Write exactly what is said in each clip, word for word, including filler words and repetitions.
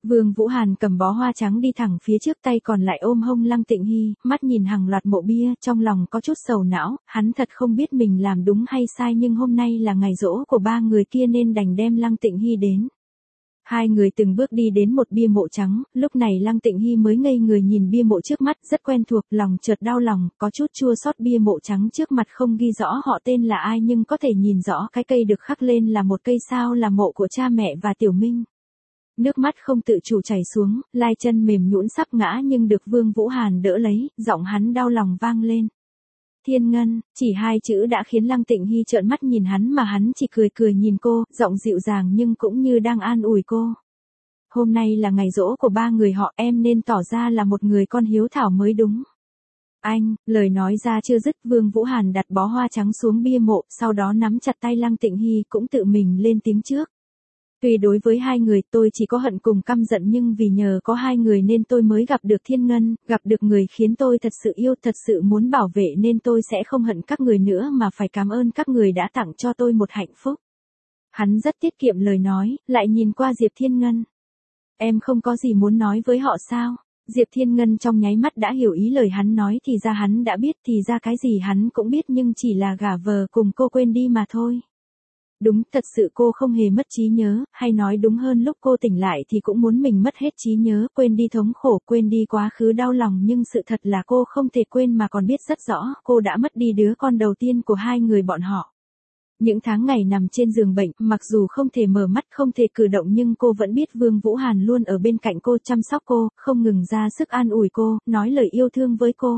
Vương Vũ Hàn cầm bó hoa trắng đi thẳng phía trước, tay còn lại ôm hông Lăng Tịnh Hy, mắt nhìn hàng loạt mộ bia, trong lòng có chút sầu não, hắn thật không biết mình làm đúng hay sai, nhưng hôm nay là ngày giỗ của ba người kia nên đành đem Lăng Tịnh Hy đến. Hai người từng bước đi đến một bia mộ trắng, lúc này Lăng Tịnh Hy mới ngây người nhìn bia mộ trước mắt, rất quen thuộc, lòng chợt đau lòng, có chút chua xót. Bia mộ trắng trước mặt không ghi rõ họ tên là ai nhưng có thể nhìn rõ cái cây được khắc lên là một cây sao, là mộ của cha mẹ và Tiểu Minh. Nước mắt không tự chủ chảy xuống, lai chân mềm nhũn sắp ngã nhưng được Vương Vũ Hàn đỡ lấy, giọng hắn đau lòng vang lên. Thiên Ngân, chỉ hai chữ đã khiến Lăng Tịnh Hy trợn mắt nhìn hắn mà hắn chỉ cười cười nhìn cô, giọng dịu dàng nhưng cũng như đang an ủi cô. Hôm nay là ngày giỗ của ba người họ, em nên tỏ ra là một người con hiếu thảo mới đúng. Anh, lời nói ra chưa dứt, Vương Vũ Hàn đặt bó hoa trắng xuống bia mộ, sau đó nắm chặt tay Lăng Tịnh Hy cũng tự mình lên tiếng trước. Tuy đối với hai người tôi chỉ có hận cùng căm giận nhưng vì nhờ có hai người nên tôi mới gặp được Thiên Ngân, gặp được người khiến tôi thật sự yêu, thật sự muốn bảo vệ nên tôi sẽ không hận các người nữa mà phải cảm ơn các người đã tặng cho tôi một hạnh phúc. Hắn rất tiết kiệm lời nói, lại nhìn qua Diệp Thiên Ngân. Em không có gì muốn nói với họ sao? Diệp Thiên Ngân trong nháy mắt đã hiểu ý lời hắn nói, thì ra hắn đã biết, thì ra cái gì hắn cũng biết nhưng chỉ là gả vờ cùng cô quên đi mà thôi. Đúng, thật sự cô không hề mất trí nhớ, hay nói đúng hơn lúc cô tỉnh lại thì cũng muốn mình mất hết trí nhớ, quên đi thống khổ, quên đi quá khứ đau lòng, nhưng sự thật là cô không thể quên mà còn biết rất rõ, cô đã mất đi đứa con đầu tiên của hai người bọn họ. Những tháng ngày nằm trên giường bệnh, mặc dù không thể mở mắt, không thể cử động nhưng cô vẫn biết Vương Vũ Hàn luôn ở bên cạnh cô, chăm sóc cô, không ngừng ra sức an ủi cô, nói lời yêu thương với cô.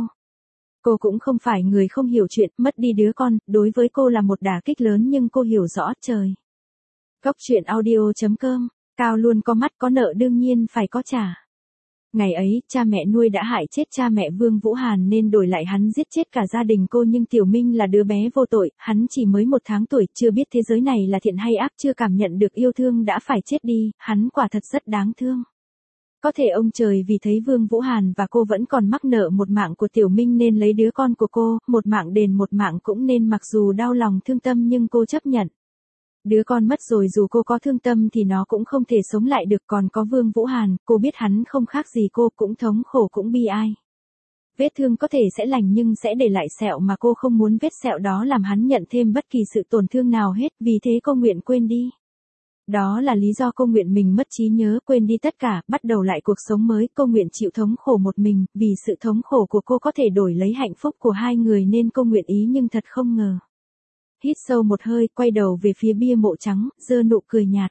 Cô cũng không phải người không hiểu chuyện, mất đi đứa con, đối với cô là một đả kích lớn nhưng cô hiểu rõ trời. Góc truyện audio chấm com, Cao luôn có mắt có nợ đương nhiên phải có trả. Ngày ấy, cha mẹ nuôi đã hại chết cha mẹ Vương Vũ Hàn nên đổi lại hắn giết chết cả gia đình cô, nhưng Tiểu Minh là đứa bé vô tội, hắn chỉ mới một tháng tuổi, chưa biết thế giới này là thiện hay ác, chưa cảm nhận được yêu thương đã phải chết đi, hắn quả thật rất đáng thương. Có thể ông trời vì thấy Vương Vũ Hàn và cô vẫn còn mắc nợ một mạng của Tiểu Minh nên lấy đứa con của cô, một mạng đền một mạng cũng nên, mặc dù đau lòng thương tâm nhưng cô chấp nhận. Đứa con mất rồi dù cô có thương tâm thì nó cũng không thể sống lại được, còn có Vương Vũ Hàn, cô biết hắn không khác gì cô, cũng thống khổ cũng bi ai. Vết thương có thể sẽ lành nhưng sẽ để lại sẹo mà cô không muốn vết sẹo đó làm hắn nhận thêm bất kỳ sự tổn thương nào hết, vì thế cô nguyện quên đi. Đó là lý do cô nguyện mình mất trí nhớ, quên đi tất cả, bắt đầu lại cuộc sống mới, cô nguyện chịu thống khổ một mình, vì sự thống khổ của cô có thể đổi lấy hạnh phúc của hai người nên cô nguyện ý, nhưng thật không ngờ. Hít sâu một hơi, quay đầu về phía bia mộ trắng, giơ nụ cười nhạt.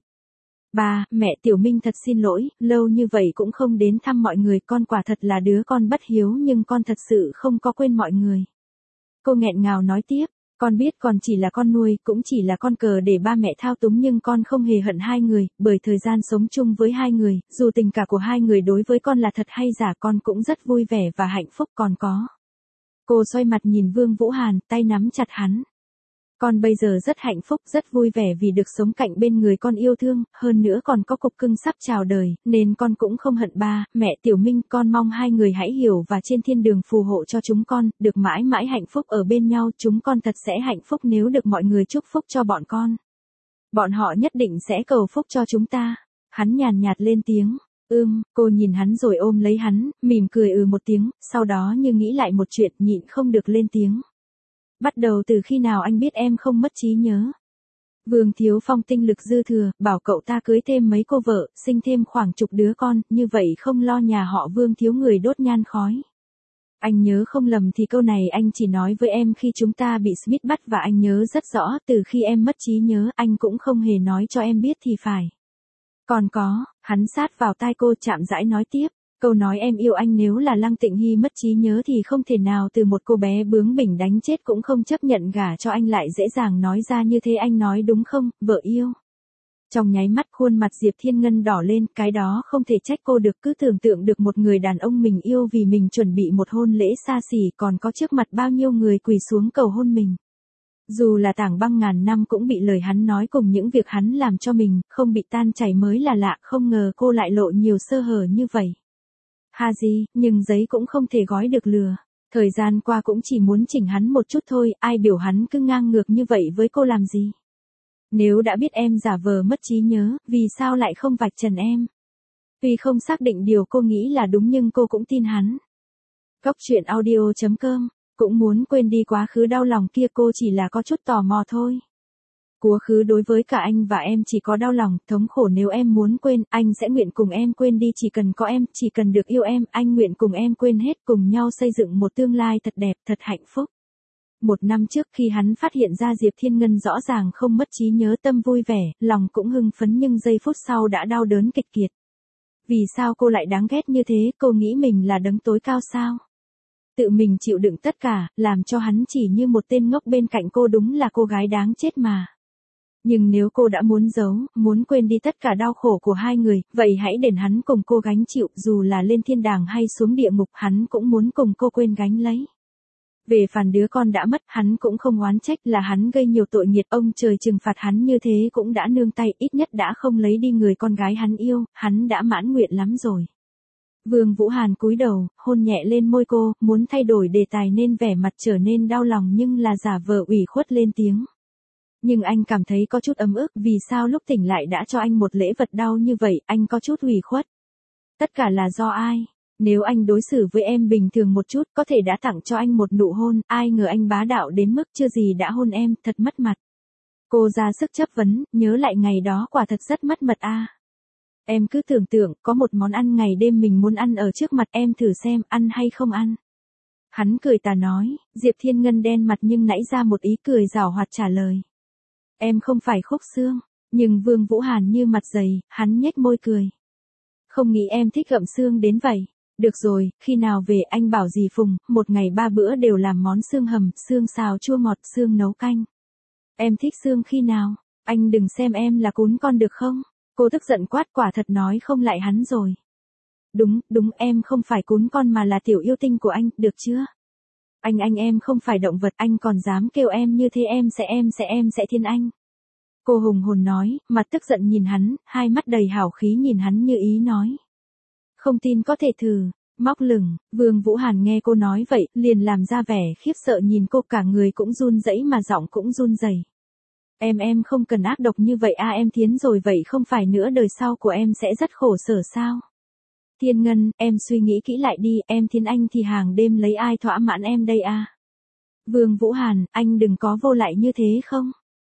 Ba, mẹ, Tiểu Minh thật xin lỗi, lâu như vậy cũng không đến thăm mọi người, con quả thật là đứa con bất hiếu nhưng con thật sự không có quên mọi người. Cô nghẹn ngào nói tiếp. Con biết con chỉ là con nuôi, cũng chỉ là con cờ để ba mẹ thao túng, nhưng con không hề hận hai người, bởi thời gian sống chung với hai người, dù tình cảm của hai người đối với con là thật hay giả, con cũng rất vui vẻ và hạnh phúc. Còn có. Cô xoay mặt nhìn Vương Vũ Hàn, tay nắm chặt hắn. Con bây giờ rất hạnh phúc, rất vui vẻ vì được sống cạnh bên người con yêu thương, hơn nữa còn có cục cưng sắp chào đời, nên con cũng không hận ba, mẹ, Tiểu Minh. Con mong hai người hãy hiểu và trên thiên đường phù hộ cho chúng con, được mãi mãi hạnh phúc ở bên nhau. Chúng con thật sẽ hạnh phúc nếu được mọi người chúc phúc cho bọn con. Bọn họ nhất định sẽ cầu phúc cho chúng ta. Hắn nhàn nhạt lên tiếng. Ưm, cô nhìn hắn rồi ôm lấy hắn, mỉm cười ừ một tiếng, sau đó như nghĩ lại một chuyện, nhịn không được lên tiếng. Bắt đầu từ khi nào anh biết em không mất trí nhớ? Vương Thiếu Phong tinh lực dư thừa, bảo cậu ta cưới thêm mấy cô vợ, sinh thêm khoảng chục đứa con, như vậy không lo nhà họ Vương thiếu người đốt nhan khói. Anh nhớ không lầm thì câu này anh chỉ nói với em khi chúng ta bị Smith bắt, và anh nhớ rất rõ, từ khi em mất trí nhớ, anh cũng không hề nói cho em biết thì phải. Còn có, hắn sát vào tai cô chạm rãi nói tiếp. Câu nói em yêu anh nếu là Lăng Tịnh Hy mất trí nhớ thì không thể nào từ một cô bé bướng bỉnh đánh chết cũng không chấp nhận gả cho anh lại dễ dàng nói ra như thế, anh nói đúng không, vợ yêu? Trong nháy mắt khuôn mặt Diệp Thiên Ngân đỏ lên, cái đó không thể trách cô được, cứ tưởng tượng được một người đàn ông mình yêu vì mình chuẩn bị một hôn lễ xa xỉ, còn có trước mặt bao nhiêu người quỳ xuống cầu hôn mình. Dù là tảng băng ngàn năm cũng bị lời hắn nói cùng những việc hắn làm cho mình, không bị tan chảy mới là lạ, không ngờ cô lại lộ nhiều sơ hở như vậy. Ha gì, nhưng giấy cũng không thể gói được lừa. Thời gian qua cũng chỉ muốn chỉnh hắn một chút thôi, ai biểu hắn cứ ngang ngược như vậy với cô làm gì. Nếu đã biết em giả vờ mất trí nhớ, vì sao lại không vạch trần em? Tuy không xác định điều cô nghĩ là đúng nhưng cô cũng tin hắn. Cốc truyện audio chấm com, cũng muốn quên đi quá khứ đau lòng kia, cô chỉ là có chút tò mò thôi. Quá khứ đối với cả anh và em chỉ có đau lòng, thống khổ, nếu em muốn quên, anh sẽ nguyện cùng em quên đi, chỉ cần có em, chỉ cần được yêu em, anh nguyện cùng em quên hết, cùng nhau xây dựng một tương lai thật đẹp, thật hạnh phúc. Một năm trước khi hắn phát hiện ra Diệp Thiên Ngân rõ ràng không mất trí nhớ, tâm vui vẻ, lòng cũng hưng phấn, nhưng giây phút sau đã đau đớn kịch kiệt. Vì sao cô lại đáng ghét như thế, cô nghĩ mình là đấng tối cao sao? Tự mình chịu đựng tất cả, làm cho hắn chỉ như một tên ngốc bên cạnh cô, đúng là cô gái đáng chết mà. Nhưng nếu cô đã muốn giấu, muốn quên đi tất cả đau khổ của hai người, vậy hãy để hắn cùng cô gánh chịu, dù là lên thiên đàng hay xuống địa ngục, hắn cũng muốn cùng cô quên gánh lấy. Về phần đứa con đã mất, hắn cũng không oán trách, là hắn gây nhiều tội nghiệp, ông trời trừng phạt hắn như thế cũng đã nương tay, ít nhất đã không lấy đi người con gái hắn yêu, hắn đã mãn nguyện lắm rồi. Vương Vũ Hàn cúi đầu, hôn nhẹ lên môi cô, muốn thay đổi đề tài nên vẻ mặt trở nên đau lòng nhưng là giả vờ ủy khuất lên tiếng. Nhưng anh cảm thấy có chút ấm ức, vì sao lúc tỉnh lại đã cho anh một lễ vật đau như vậy, anh có chút ủy khuất. Tất cả là do ai? Nếu anh đối xử với em bình thường một chút, có thể đã tặng cho anh một nụ hôn, ai ngờ anh bá đạo đến mức chưa gì đã hôn em, thật mất mặt. Cô ra sức chất vấn, nhớ lại ngày đó quả thật rất mất mặt a. Em cứ tưởng tượng, có một món ăn ngày đêm mình muốn ăn ở trước mặt em, thử xem, ăn hay không ăn. Hắn cười tà nói, Diệp Thiên Ngân đen mặt nhưng nãy ra một ý cười giảo hoạt trả lời. Em không phải khúc xương, nhưng Vương Vũ Hàn như mặt dày, hắn nhếch môi cười. Không nghĩ em thích gặm xương đến vậy. Được rồi, khi nào về anh bảo dì Phùng, một ngày ba bữa đều làm món xương hầm, xương xào chua ngọt, xương nấu canh. Em thích xương khi nào? Anh đừng xem em là cún con được không? Cô tức giận quát, quả thật nói không lại hắn rồi. Đúng, đúng, em không phải cún con mà là tiểu yêu tinh của anh, được chưa? Anh anh em không phải động vật, anh còn dám kêu em như thế, em sẽ em sẽ em sẽ thiên anh. Cô hùng hồn nói, mặt tức giận nhìn hắn, hai mắt đầy hào khí nhìn hắn như ý nói. Không tin có thể thử, móc lửng, Vương Vũ Hàn nghe cô nói vậy, liền làm ra vẻ khiếp sợ nhìn cô, cả người cũng run rẩy mà giọng cũng run rẩy. Em em không cần ác độc như vậy a, em thiến rồi vậy không phải nữa đời sau của em sẽ rất khổ sở sao? Thiên Ngân, em suy nghĩ kỹ lại đi, em thiến anh thì hàng đêm lấy ai thỏa mãn em đây a? Vương Vũ Hàn, anh đừng có vô lại như thế không?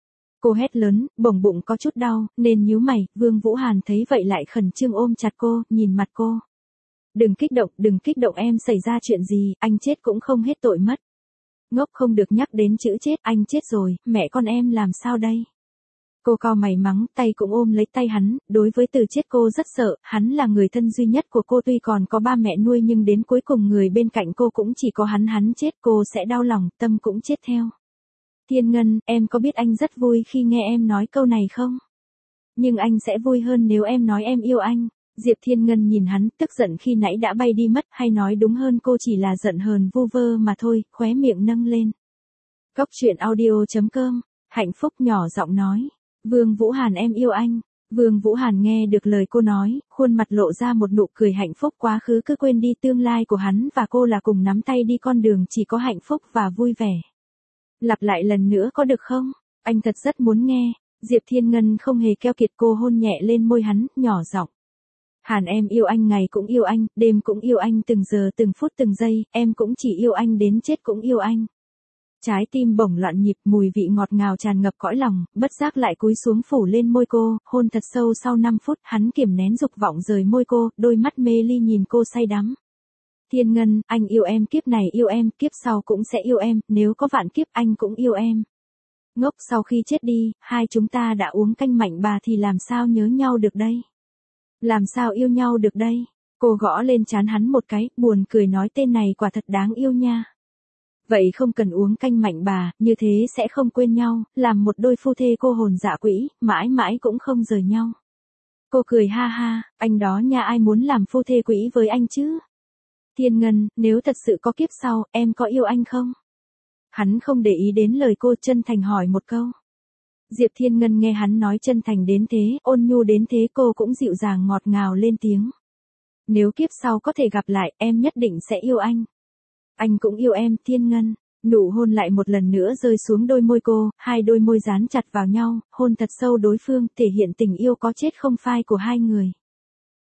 Cô hét lớn, bổng bụng có chút đau, nên nhíu mày, Vương Vũ Hàn thấy vậy lại khẩn trương ôm chặt cô, nhìn mặt cô. Đừng kích động, đừng kích động em, xảy ra chuyện gì, anh chết cũng không hết tội mất. Ngốc không được nhắc đến chữ chết, anh chết rồi, mẹ con em làm sao đây? Cô cau mày mắng, tay cũng ôm lấy tay hắn, đối với từ chết cô rất sợ, hắn là người thân duy nhất của cô, tuy còn có ba mẹ nuôi nhưng đến cuối cùng người bên cạnh cô cũng chỉ có hắn, hắn chết cô sẽ đau lòng, tâm cũng chết theo. Thiên Ngân, em có biết anh rất vui khi nghe em nói câu này không? Nhưng anh sẽ vui hơn nếu em nói em yêu anh. Diệp Thiên Ngân nhìn hắn, tức giận khi nãy đã bay đi mất, hay nói đúng hơn cô chỉ là giận hờn vu vơ mà thôi, khóe miệng nâng lên. Cốc truyện audio chấm com, hạnh phúc nhỏ giọng nói. Vương Vũ Hàn, em yêu anh. Vương Vũ Hàn nghe được lời cô nói, khuôn mặt lộ ra một nụ cười hạnh phúc, quá khứ cứ quên đi, tương lai của hắn và cô là cùng nắm tay đi con đường chỉ có hạnh phúc và vui vẻ. Lặp lại lần nữa có được không? Anh thật rất muốn nghe. Diệp Thiên Ngân không hề keo kiệt, cô hôn nhẹ lên môi hắn, nhỏ giọng. Hàn, em yêu anh, ngày cũng yêu anh, đêm cũng yêu anh, từng giờ từng phút từng giây, em cũng chỉ yêu anh, đến chết cũng yêu anh. Trái tim bổng loạn nhịp, mùi vị ngọt ngào tràn ngập cõi lòng, bất giác lại cúi xuống phủ lên môi cô, hôn thật sâu. Sau năm phút, hắn kiềm nén dục vọng rời môi cô, đôi mắt mê ly nhìn cô say đắm. Thiên Ngân, anh yêu em, kiếp này yêu em, kiếp sau cũng sẽ yêu em, nếu có vạn kiếp anh cũng yêu em. Ngốc, sau khi chết đi, hai chúng ta đã uống canh mạnh bà thì làm sao nhớ nhau được đây? Làm sao yêu nhau được đây? Cô gõ lên trán hắn một cái, buồn cười nói, tên này quả thật đáng yêu nha. Vậy không cần uống canh mạnh bà, như thế sẽ không quên nhau, làm một đôi phu thê cô hồn dạ quỹ, mãi mãi cũng không rời nhau. Cô cười ha ha, anh đó nha, ai muốn làm phu thê quỹ với anh chứ? Thiên Ngân, nếu thật sự có kiếp sau, em có yêu anh không? Hắn không để ý đến lời cô, chân thành hỏi một câu. Diệp Thiên Ngân nghe hắn nói chân thành đến thế, ôn nhu đến thế, cô cũng dịu dàng ngọt ngào lên tiếng. Nếu kiếp sau có thể gặp lại, em nhất định sẽ yêu anh. Anh cũng yêu em, Thiên Ngân. Nụ hôn lại một lần nữa rơi xuống đôi môi cô, hai đôi môi dán chặt vào nhau, hôn thật sâu đối phương, thể hiện tình yêu có chết không phai của hai người.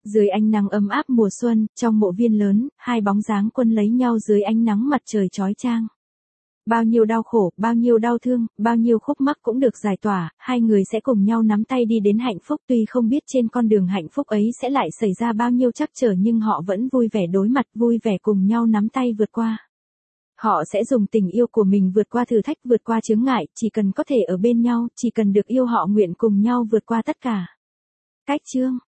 Dưới ánh nắng ấm áp mùa xuân, trong mộ viên lớn, hai bóng dáng quân lấy nhau dưới ánh nắng mặt trời chói chang. Bao nhiêu đau khổ, bao nhiêu đau thương, bao nhiêu khúc mắc cũng được giải tỏa, hai người sẽ cùng nhau nắm tay đi đến hạnh phúc, tuy không biết trên con đường hạnh phúc ấy sẽ lại xảy ra bao nhiêu trắc trở nhưng họ vẫn vui vẻ đối mặt, vui vẻ cùng nhau nắm tay vượt qua. Họ sẽ dùng tình yêu của mình vượt qua thử thách, vượt qua chướng ngại, chỉ cần có thể ở bên nhau, chỉ cần được yêu họ nguyện cùng nhau vượt qua tất cả. Cách chương